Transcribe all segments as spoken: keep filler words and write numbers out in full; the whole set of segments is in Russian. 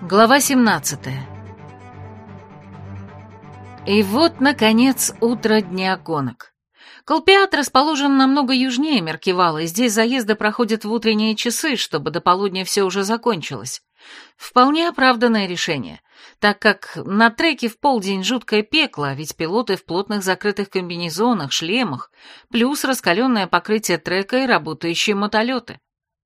Глава семнадцатая. И вот, наконец, утро дня гонок. Колпиат расположен намного южнее Меркивала, и здесь заезды проходят в утренние часы, чтобы до полудня все уже закончилось. Вполне оправданное решение, так как на треке в полдень жуткое пекло, ведь пилоты в плотных закрытых комбинезонах, шлемах, плюс раскаленное покрытие трека и работающие мотолеты.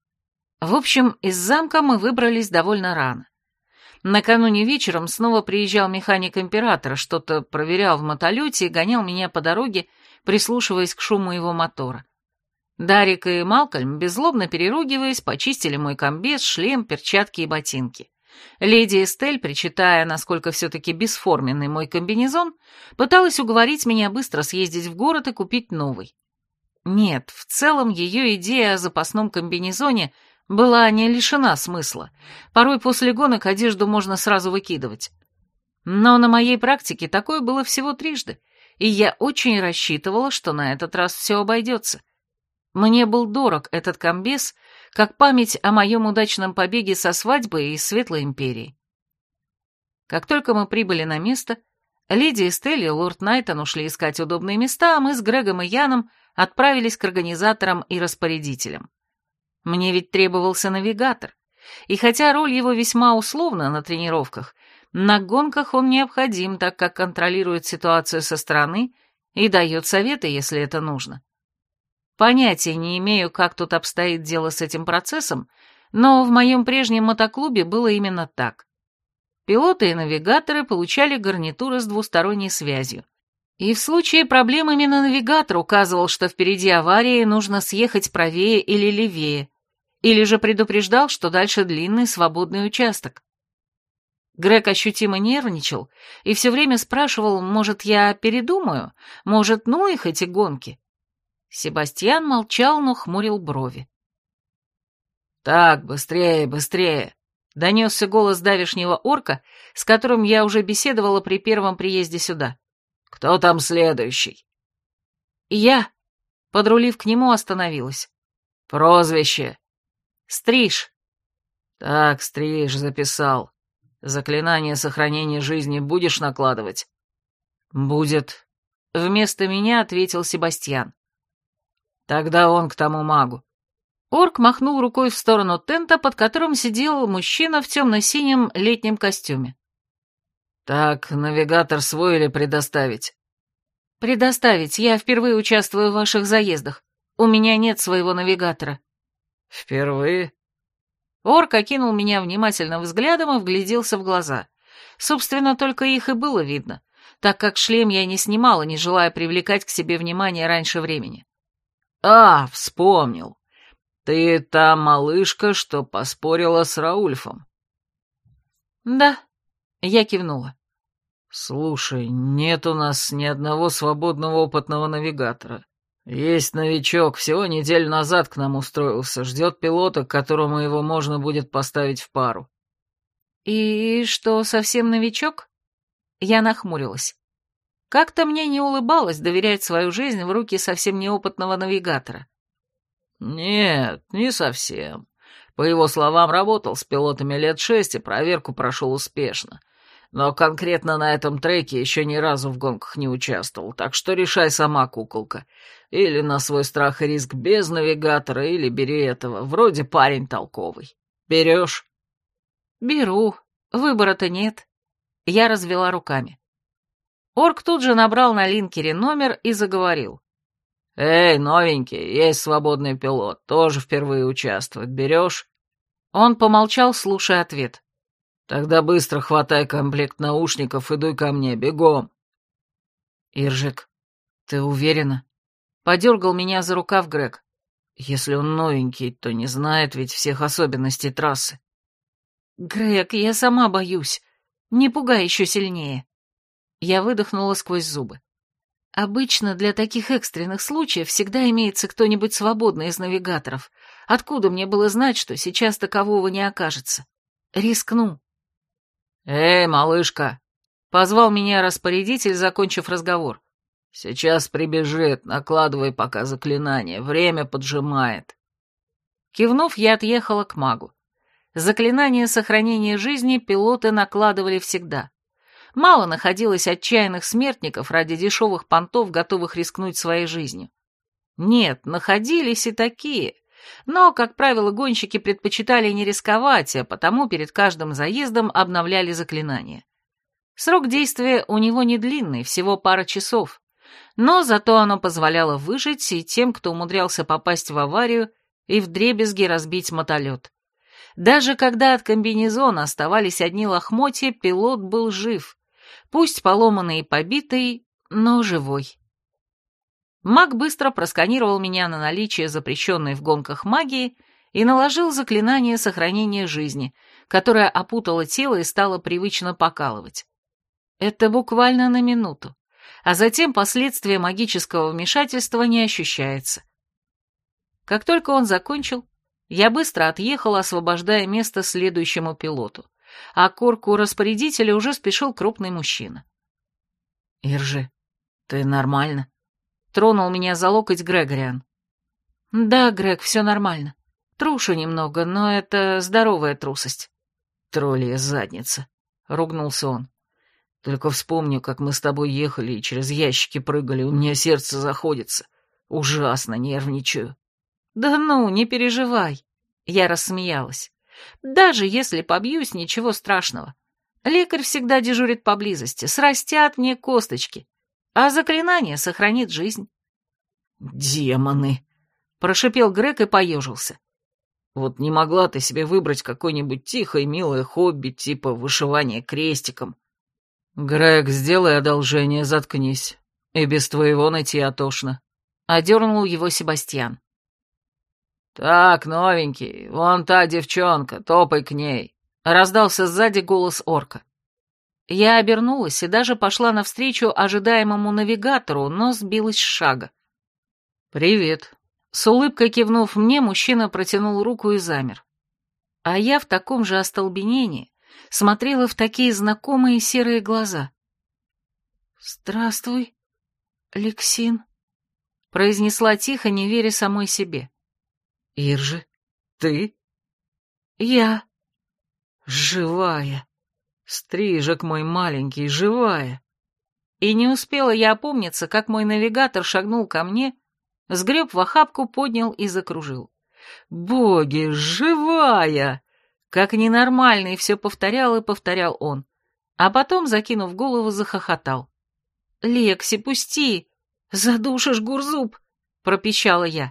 В общем, из замка мы выбрались довольно рано. Накануне вечером снова приезжал механик императора, что-то проверял в мотолете и гонял меня по дороге, прислушиваясь к шуму его мотора. Дарик и Малкольм, беззлобно переругиваясь, почистили мой комбез, шлем, перчатки и ботинки. Леди Эстель, причитая, насколько все-таки бесформенный мой комбинезон, пыталась уговорить меня быстро съездить в город и купить новый. Нет, в целом ее идея о запасном комбинезоне была не лишена смысла. Порой после гонок одежду можно сразу выкидывать. Но на моей практике такое было всего трижды, и я очень рассчитывала, что на этот раз все обойдется. Мне был дорог этот комбез, как память о моем удачном побеге со свадьбы из Светлой Империи. Как только мы прибыли на место, леди Эстель и лорд Найтон ушли искать удобные места, а мы с Грегом и Яном отправились к организаторам и распорядителям. Мне ведь требовался навигатор, и хотя роль его весьма условна на тренировках, на гонках он необходим, так как контролирует ситуацию со стороны и дает советы, если это нужно. Понятия не имею, как тут обстоит дело с этим процессом, но в моем прежнем мотоклубе было именно так. Пилоты и навигаторы получали гарнитуры с двусторонней связью. И в случае проблем именно навигатор указывал, что впереди авария и нужно съехать правее или левее, или же предупреждал, что дальше длинный свободный участок. Грег ощутимо нервничал и все время спрашивал, может, я передумаю, может, ну их эти гонки. Себастьян молчал, но хмурил брови. «Так, быстрее, быстрее!» — донесся голос давешнего орка, с которым я уже беседовала при первом приезде сюда. «Кто там следующий?» «Я», — подрулив к нему, остановилась. «Прозвище?» «Стриж». «Так, Стриж, записал. Заклинание сохранения жизни будешь накладывать?» «Будет», — вместо меня ответил Себастьян. «Тогда он к тому магу». Орк махнул рукой в сторону тента, под которым сидел мужчина в темно-синем летнем костюме. «Так, навигатор свой или предоставить?» «Предоставить. Я впервые участвую в ваших заездах. У меня нет своего навигатора». «Впервые?» Орк окинул меня внимательным взглядом и вгляделся в глаза. Собственно, только их и было видно, так как шлем я не снимала, не желая привлекать к себе внимание раньше времени. «А, вспомнил. Ты та малышка, что поспорила с Раульфом?» «Да», — я кивнула. «Слушай, нет у нас ни одного свободного опытного навигатора. Есть новичок, всего неделю назад к нам устроился, ждет пилота, к которому его можно будет поставить в пару». «И что, совсем новичок?» Я нахмурилась. Как-то мне не улыбалось доверять свою жизнь в руки совсем неопытного навигатора. «Нет, не совсем. По его словам, работал с пилотами лет шесть и проверку прошел успешно. Но конкретно на этом треке еще ни разу в гонках не участвовал, так что решай сама, куколка. Или на свой страх и риск без навигатора, или бери этого, вроде парень толковый. Берешь?» «Беру. Выбора-то нет». Я развела руками. Орк тут же набрал на линкере номер и заговорил. «Эй, новенький, есть свободный пилот, тоже впервые участвует. Берешь?» Он помолчал, слушая ответ. «Тогда быстро хватай комплект наушников и дуй ко мне, бегом». «Иржик, ты уверена?» Подергал меня за рукав Грег. «Если он новенький, то не знает ведь всех особенностей трассы». «Грег, я сама боюсь. Не пугай еще сильнее». Я выдохнула сквозь зубы. «Обычно для таких экстренных случаев всегда имеется кто-нибудь свободный из навигаторов. Откуда мне было знать, что сейчас такового не окажется? Рискну». «Эй, малышка!» — позвал меня распорядитель, закончив разговор. «Сейчас прибежит, накладывай пока заклинание, время поджимает». Кивнув, я отъехала к магу. Заклинание сохранения жизни пилоты накладывали всегда. Мало находилось отчаянных смертников ради дешевых понтов, готовых рискнуть своей жизнью. Нет, находились и такие, но, как правило, гонщики предпочитали не рисковать, а потому перед каждым заездом обновляли заклинание. Срок действия у него не длинный, всего пара часов, но зато оно позволяло выжить и тем, кто умудрялся попасть в аварию и вдребезги разбить мотолет. Даже когда от комбинезона оставались одни лохмотья, пилот был жив, пусть поломанный и побитый, но живой. Маг быстро просканировал меня на наличие запрещенной в гонках магии и наложил заклинание сохранения жизни, которое опутало тело и стало привычно покалывать. Это буквально на минуту, а затем последствия магического вмешательства не ощущается. Как только он закончил, я быстро отъехал, освобождая место следующему пилоту, а к корку распорядителя уже спешил крупный мужчина. «Иржи, ты нормально?» — тронул меня за локоть Грегориан. «Да, Грег, все нормально. Трушу немного, но это здоровая трусость». «Троллья задница», — ругнулся он. «Только вспомню, как мы с тобой ехали и через ящики прыгали, у меня сердце заходится. Ужасно нервничаю». «Да ну, не переживай», — я рассмеялась. «Даже если побьюсь, ничего страшного. Лекарь всегда дежурит поблизости, срастят мне косточки, а заклинание сохранит жизнь». «Демоны!» — прошипел Грег и поежился. «Вот не могла ты себе выбрать какое-нибудь тихое, милое хобби, типа вышивания крестиком?» «Грег, сделай одолжение, заткнись. И без твоего нытья тошно», — одернул его Себастьян. «Так, новенький, вон та девчонка, топай к ней», — раздался сзади голос орка. Я обернулась и даже пошла навстречу ожидаемому навигатору, но сбилась с шага. «Привет». С улыбкой кивнув мне, мужчина протянул руку и замер. А я в таком же остолбенении смотрела в такие знакомые серые глаза. «Здравствуй, Лексин», — произнесла тихо, не веря самой себе. «Иржи, ты?» «Я». «Живая. Стрижек мой маленький, живая». И не успела я опомниться, как мой навигатор шагнул ко мне, сгреб в охапку, поднял и закружил. «Боги, живая!» Как ненормальный все повторял и повторял он, а потом, закинув голову, захохотал. «Лекси, пусти! Задушишь, Гурзуб!» — пропищала я.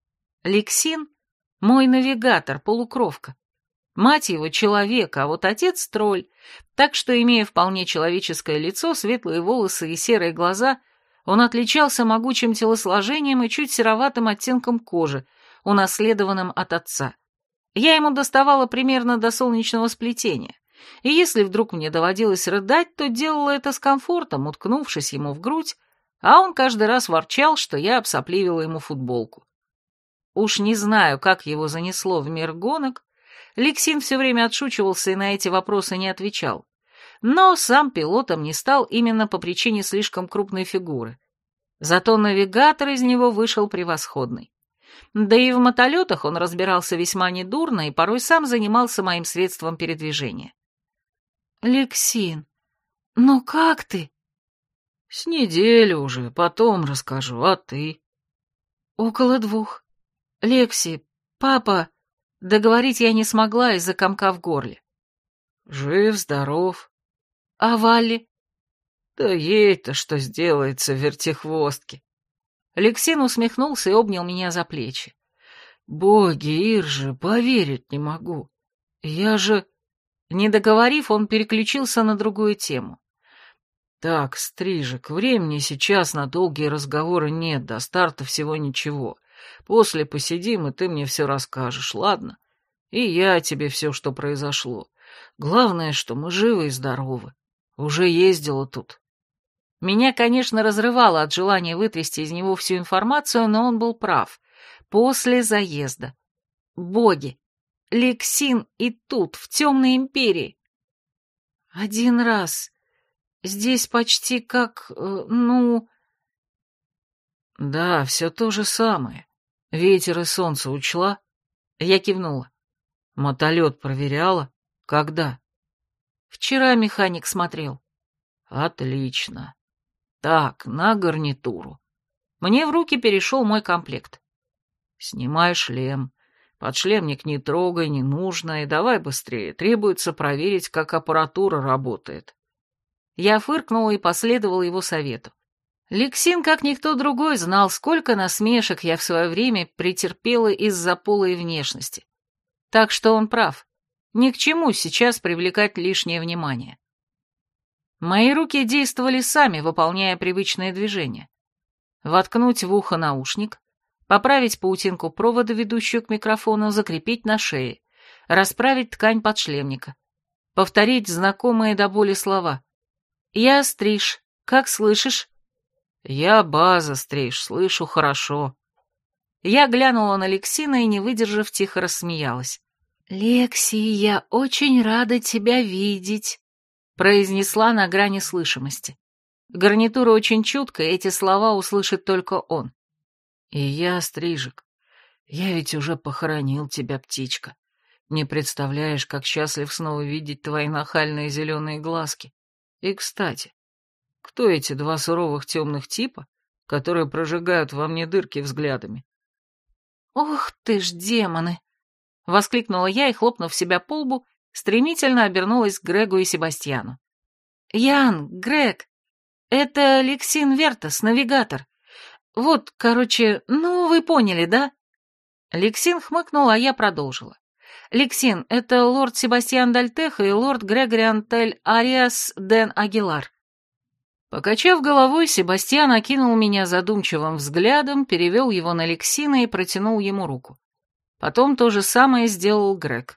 Лексин — мой навигатор, полукровка. Мать его — человек, а вот отец — тролль, так что, имея вполне человеческое лицо, светлые волосы и серые глаза, он отличался могучим телосложением и чуть сероватым оттенком кожи, унаследованным от отца. Я ему доставала примерно до солнечного сплетения, и если вдруг мне доводилось рыдать, то делала это с комфортом, уткнувшись ему в грудь, а он каждый раз ворчал, что я обсопливила ему футболку. Уж не знаю, как его занесло в мир гонок, Лексин все время отшучивался и на эти вопросы не отвечал, но сам пилотом не стал именно по причине слишком крупной фигуры. Зато навигатор из него вышел превосходный. Да и в мотолетах он разбирался весьма недурно и порой сам занимался моим средством передвижения. «Лексин, ну как ты?» «С недели уже, потом расскажу, а ты?» «Около двух. Лекси, папа...» Договорить я не смогла из-за комка в горле. «Жив, здоров». «А Валли?» «Да ей-то что сделается в вертихвостке». Лексин усмехнулся и обнял меня за плечи. «Боги, Иржи, поверить не могу. Я же...» Не договорив, он переключился на другую тему. «Так, Стрижек, времени сейчас на долгие разговоры нет, до старта всего ничего. После посидим, и ты мне все расскажешь, ладно? И я тебе все, что произошло. Главное, что мы живы и здоровы. Уже ездила тут». Меня, конечно, разрывало от желания вытрясти из него всю информацию, но он был прав. После заезда. Боги! Лексин и тут, в темной империи. Один раз. Здесь почти как, э, ну... Да, все то же самое. Ветер и солнце учла. Я кивнула. Мотолет проверяла? Когда? Вчера механик смотрел. Отлично. Так, на гарнитуру. Мне в руки перешел мой комплект. Снимай шлем. Подшлемник не трогай, не нужно, и давай быстрее. Требуется проверить, как аппаратура работает. Я фыркнула и последовала его совету. Лексин, как никто другой, знал, сколько насмешек я в свое время претерпела из-за полой внешности. Так что он прав. Ни к чему сейчас привлекать лишнее внимание. Мои руки действовали сами, выполняя привычные движения. Воткнуть в ухо наушник, поправить паутинку провода, ведущую к микрофону, закрепить на шее, расправить ткань подшлемника, повторить знакомые до боли слова. «Я Стриж. Как слышишь?» «Я База, Стриж. Слышу хорошо». Я глянула на Лексина и, не выдержав, тихо рассмеялась. «Лекси, я очень рада тебя видеть», — произнесла на грани слышимости. Гарнитура очень чуткая, эти слова услышит только он. «И я, Стрижик, я ведь уже похоронил тебя, птичка. Не представляешь, как счастлив снова видеть твои нахальные зеленые глазки. И, кстати, кто эти два суровых темных типа, которые прожигают во мне дырки взглядами?» «Ох ты ж, демоны!» — воскликнула я и, хлопнув себя по лбу, стремительно обернулась к Грегу и Себастьяну. «Ян, Грег, это Лексин Вертас, навигатор. Вот, короче, ну, вы поняли, да?» Лексин хмыкнул, а я продолжила. «Лексин, это лорд Себастьян Дальтеха и лорд Грегориан Тель Ариас Ден Агилар». Покачав головой, Себастьян окинул меня задумчивым взглядом, перевел его на Лексина и протянул ему руку. Потом то же самое сделал Грег.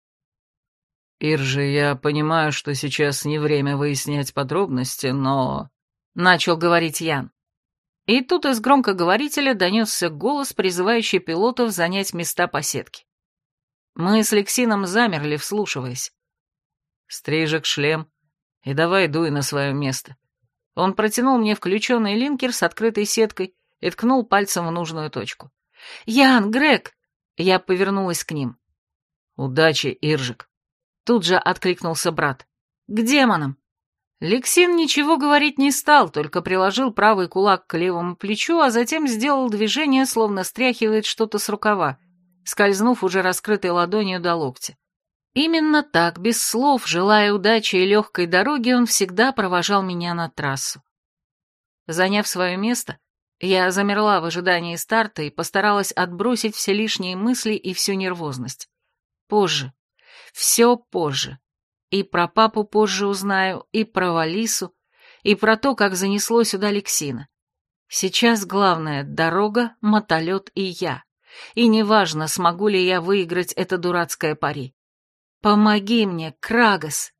«Иржи, я понимаю, что сейчас не время выяснять подробности, но...» — начал говорить Ян. И тут из громкоговорителя донесся голос, призывающий пилотов занять места по сетке. Мы с Лексином замерли, вслушиваясь. «Стрижек, шлем, и давай дуй на свое место». Он протянул мне включенный линкер с открытой сеткой и ткнул пальцем в нужную точку. «Ян, Грег!» Я повернулась к ним. «Удачи, Иржик!» Тут же откликнулся брат. «К демонам!» Лексин ничего говорить не стал, только приложил правый кулак к левому плечу, а затем сделал движение, словно стряхивает что-то с рукава, скользнув уже раскрытой ладонью до локтя. Именно так, без слов, желая удачи и легкой дороги, он всегда провожал меня на трассу. Заняв свое место, я замерла в ожидании старта и постаралась отбросить все лишние мысли и всю нервозность. Позже. Все позже. И про папу позже узнаю, и про Валису, и про то, как занесло сюда Лексина. Сейчас главное — дорога, мотолет и я. И неважно, смогу ли я выиграть это дурацкое пари. Помоги мне, Крагос!»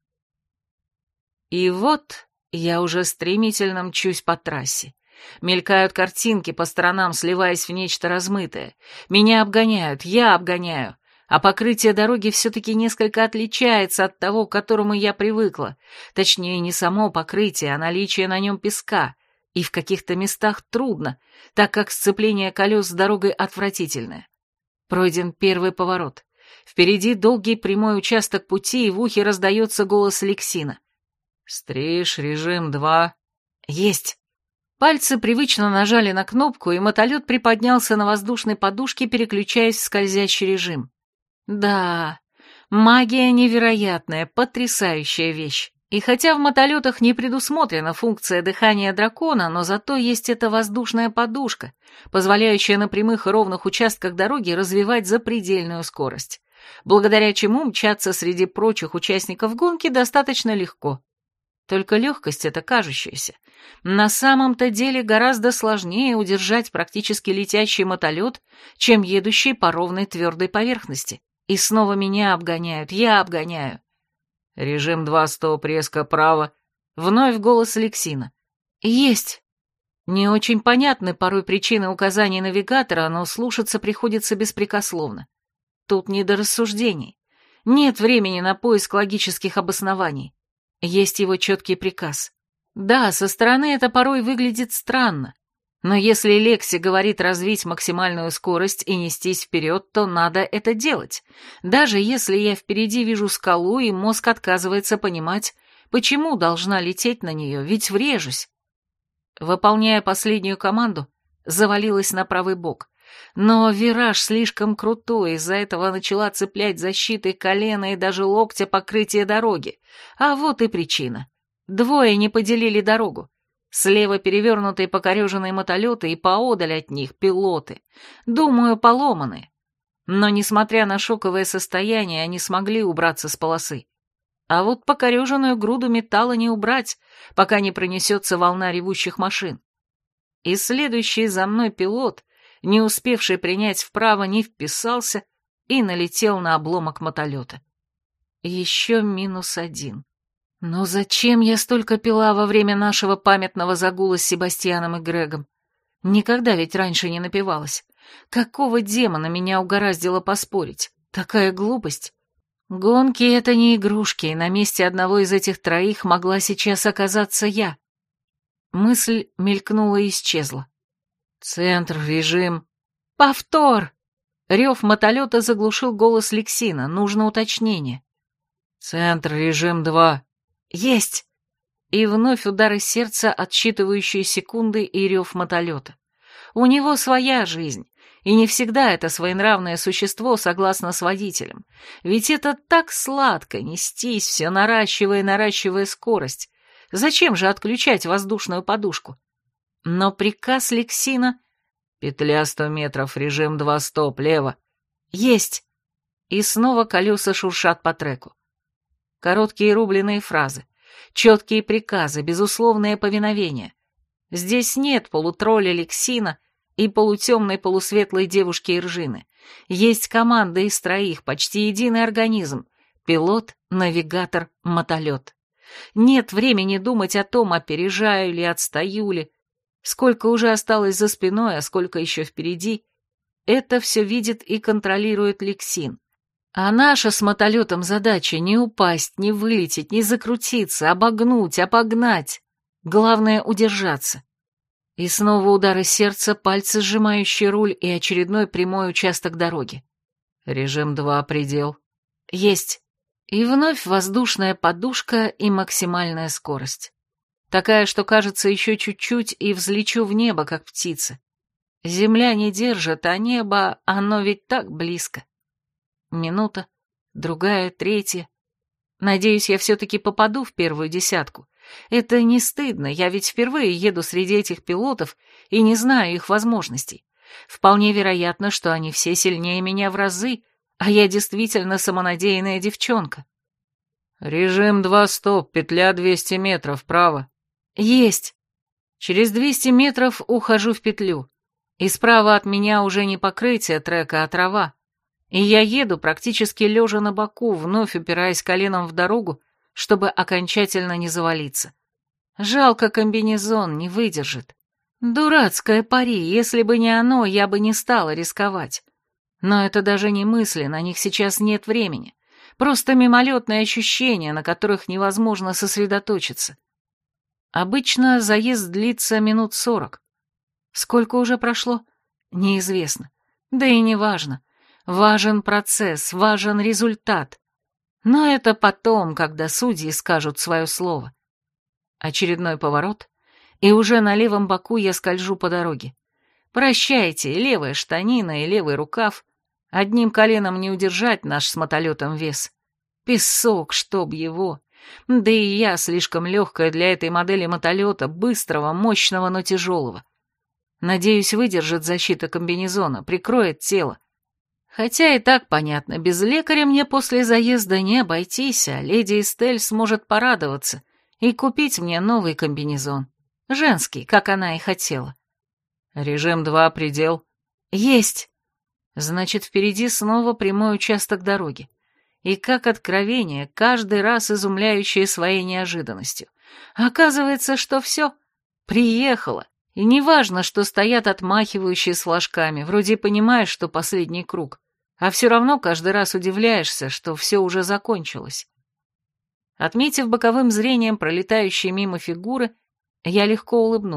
И вот я уже стремительно мчусь по трассе. Мелькают картинки по сторонам, сливаясь в нечто размытое. Меня обгоняют, я обгоняю. А покрытие дороги все-таки несколько отличается от того, к которому я привыкла. Точнее, не само покрытие, а наличие на нем песка. И в каких-то местах трудно, так как сцепление колес с дорогой отвратительное. Пройден первый поворот. Впереди долгий прямой участок пути, и в ухе раздается голос Лексина. «Стриж, режим два». «Есть». Пальцы привычно нажали на кнопку, и мотолет приподнялся на воздушной подушке, переключаясь в скользящий режим. Да, магия невероятная, потрясающая вещь. И хотя в мотолетах не предусмотрена функция дыхания дракона, но зато есть эта воздушная подушка, позволяющая на прямых и ровных участках дороги развивать запредельную скорость, благодаря чему мчаться среди прочих участников гонки достаточно легко. Только легкость эта кажущаяся. На самом-то деле гораздо сложнее удержать практически летящий мотолет, чем едущий по ровной твердой поверхности. И снова меня обгоняют, я обгоняю. «Режим два, стоп, резко, право». Вновь голос Лексина. «Есть». Не очень понятны порой причины указаний навигатора, но слушаться приходится беспрекословно. Тут не до рассуждений. Нет времени на поиск логических обоснований. Есть его четкий приказ. Да, со стороны это порой выглядит странно. Но если Лекси говорит развить максимальную скорость и нестись вперед, то надо это делать, даже если я впереди вижу скалу, и мозг отказывается понимать, почему должна лететь на нее, ведь врежусь. Выполняя последнюю команду, завалилась на правый бок. Но вираж слишком крутой, из-за этого начала цеплять защитой колена и даже локтя покрытие дороги. А вот и причина. Двое не поделили дорогу. Слева перевернутые покореженные мотолеты и поодаль от них пилоты. Думаю, поломанные. Но, несмотря на шоковое состояние, они смогли убраться с полосы. А вот покореженную груду металла не убрать, пока не пронесется волна ревущих машин. И следующий за мной пилот, не успевший принять вправо, не вписался и налетел на обломок мотолета. Еще минус один. Но зачем я столько пила во время нашего памятного загула с Себастьяном и Грегом? Никогда ведь раньше не напивалась. Какого демона меня угораздило поспорить? Такая глупость. Гонки — это не игрушки, и на месте одного из этих троих могла сейчас оказаться я. Мысль мелькнула и исчезла. Центр, режим. Повтор! Рев мотолета заглушил голос Лексина, нужно уточнение. Центр, режим два. Есть! И вновь удары сердца, отсчитывающие секунды, и рев мотолета. У него своя жизнь, и не всегда это своенравное существо согласно с водителем. Ведь это так сладко нестись, все наращивая и наращивая скорость. Зачем же отключать воздушную подушку? Но приказ Лексина... Петля сто метров, режим два, стоп, лево. Есть! И снова колеса шуршат по треку. Короткие рубленые фразы, четкие приказы, безусловное повиновение. Здесь нет полутролля Лексина и полутемной полусветлой девушки Иржины. Есть команда из троих, почти единый организм. Пилот, навигатор, мотолет. Нет времени думать о том, опережаю ли, отстаю ли. Сколько уже осталось за спиной, а сколько еще впереди. Это все видит и контролирует Лексин. А наша с мотолетом задача не упасть, не вылететь, не закрутиться, обогнуть, обогнать. Главное — удержаться. И снова удары сердца, пальцы, сжимающие руль, и очередной прямой участок дороги. Режим два, предел. Есть. И вновь воздушная подушка и максимальная скорость. Такая, что кажется еще чуть-чуть, и взлечу в небо, как птица. Земля не держит, а небо, оно ведь так близко. Минута, другая, третья. Надеюсь, я все-таки попаду в первую десятку. Это не стыдно, я ведь впервые еду среди этих пилотов и не знаю их возможностей. Вполне вероятно, что они все сильнее меня в разы, а я действительно самонадеянная девчонка. Режим два, стоп, петля двести метров, вправо. Есть. Через двести метров ухожу в петлю, и справа от меня уже не покрытие трека, а трава. И я еду, практически лежа на боку, вновь упираясь коленом в дорогу, чтобы окончательно не завалиться. Жалко, комбинезон не выдержит. Дурацкое пари, если бы не оно, я бы не стала рисковать. Но это даже не мысли, на них сейчас нет времени. Просто мимолетные ощущения, на которых невозможно сосредоточиться. Обычно заезд длится минут сорок. Сколько уже прошло? Неизвестно. Да и не важно. Важен процесс, важен результат. Но это потом, когда судьи скажут свое слово. Очередной поворот, и уже на левом боку я скольжу по дороге. Прощайте, левая штанина и левый рукав. Одним коленом не удержать наш с мотолетом вес. Песок, чтоб его. Да и я слишком легкая для этой модели мотолета, быстрого, мощного, но тяжелого. Надеюсь, выдержит защита комбинезона, прикроет тело. Хотя и так понятно, без лекаря мне после заезда не обойтись, а леди Эстель сможет порадоваться и купить мне новый комбинезон. Женский, как она и хотела. Режим два, предел. Есть. Значит, впереди снова прямой участок дороги. И как откровение, каждый раз изумляющее своей неожиданностью. Оказывается, что все, приехала. И неважно, что стоят отмахивающие с флажками, вроде понимаешь, что последний круг, а все равно каждый раз удивляешься, что все уже закончилось. Отметив боковым зрением пролетающие мимо фигуры, я легко улыбнулась.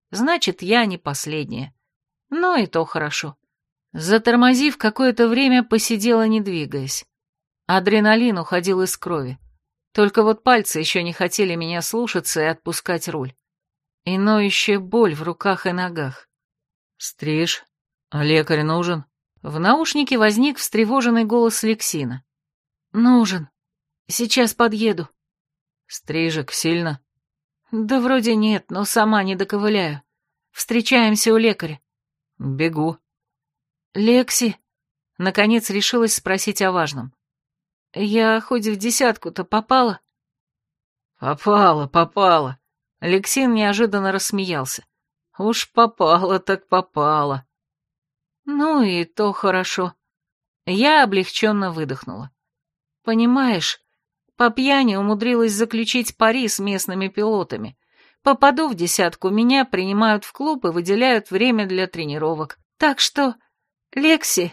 Значит, я не последняя. Но и то хорошо. Затормозив, какое-то время посидела, не двигаясь. Адреналин уходил из крови. Только вот пальцы еще не хотели меня слушаться и отпускать руль. И ноющая боль в руках и ногах. «Стриж, лекарь нужен?» В наушнике возник встревоженный голос Лексина. «Нужен. Сейчас подъеду». «Стрижек сильно?» «Да вроде нет, но сама не доковыляю. Встречаемся у лекаря». «Бегу». «Лекси?» Наконец решилась спросить о важном. «Я хоть в десятку-то попала?» «Попала, попала». Лексин неожиданно рассмеялся. «Уж попала так попала». «Ну и то хорошо». Я облегченно выдохнула. «Понимаешь, по пьяни умудрилась заключить пари с местными пилотами. Попаду в десятку, меня принимают в клуб и выделяют время для тренировок. Так что, Лекси,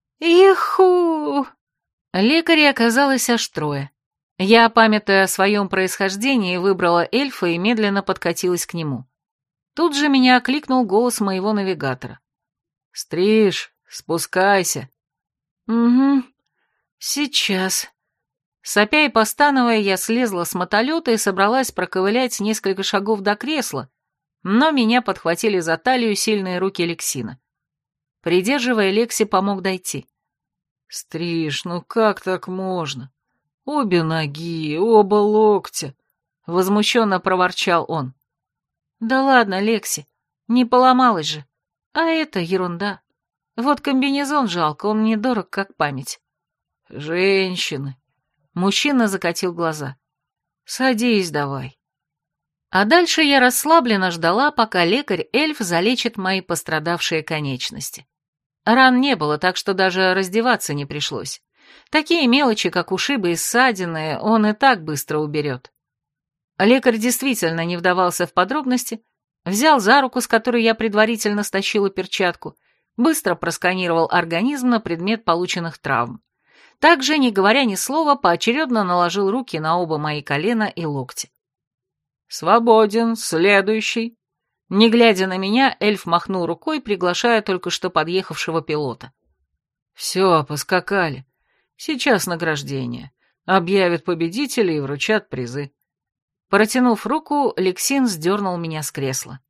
иху!» Лекарей оказалось аж трое. Я, памятуя о своем происхождении, выбрала эльфа и медленно подкатилась к нему. Тут же меня окликнул голос моего навигатора. «Стриж, спускайся». «Угу, сейчас». Сопя и постановая, я слезла с мотолета и собралась проковылять несколько шагов до кресла, но меня подхватили за талию сильные руки Лексина. Придерживая, Лекси помог дойти. «Стриж, ну как так можно? Обе ноги, оба локтя!» — возмущенно проворчал он. «Да ладно, Лекси, не поломалась же. А это ерунда. Вот комбинезон жалко, он мне дорог, как память». «Женщины!» — мужчина закатил глаза. «Садись давай». А дальше я расслабленно ждала, пока лекарь-эльф залечит мои пострадавшие конечности. Ран не было, так что даже раздеваться не пришлось. Такие мелочи, как ушибы и ссадины, он и так быстро уберет. Лекарь действительно не вдавался в подробности, взял за руку, с которой я предварительно стащила перчатку, быстро просканировал организм на предмет полученных травм. Также, не говоря ни слова, поочередно наложил руки на оба мои колена и локти. «Свободен, следующий». Не глядя на меня, эльф махнул рукой, приглашая только что подъехавшего пилота. «Все, поскакали. Сейчас награждение. Объявят победителей и вручат призы». Протянув руку, Лексин сдернул меня с кресла.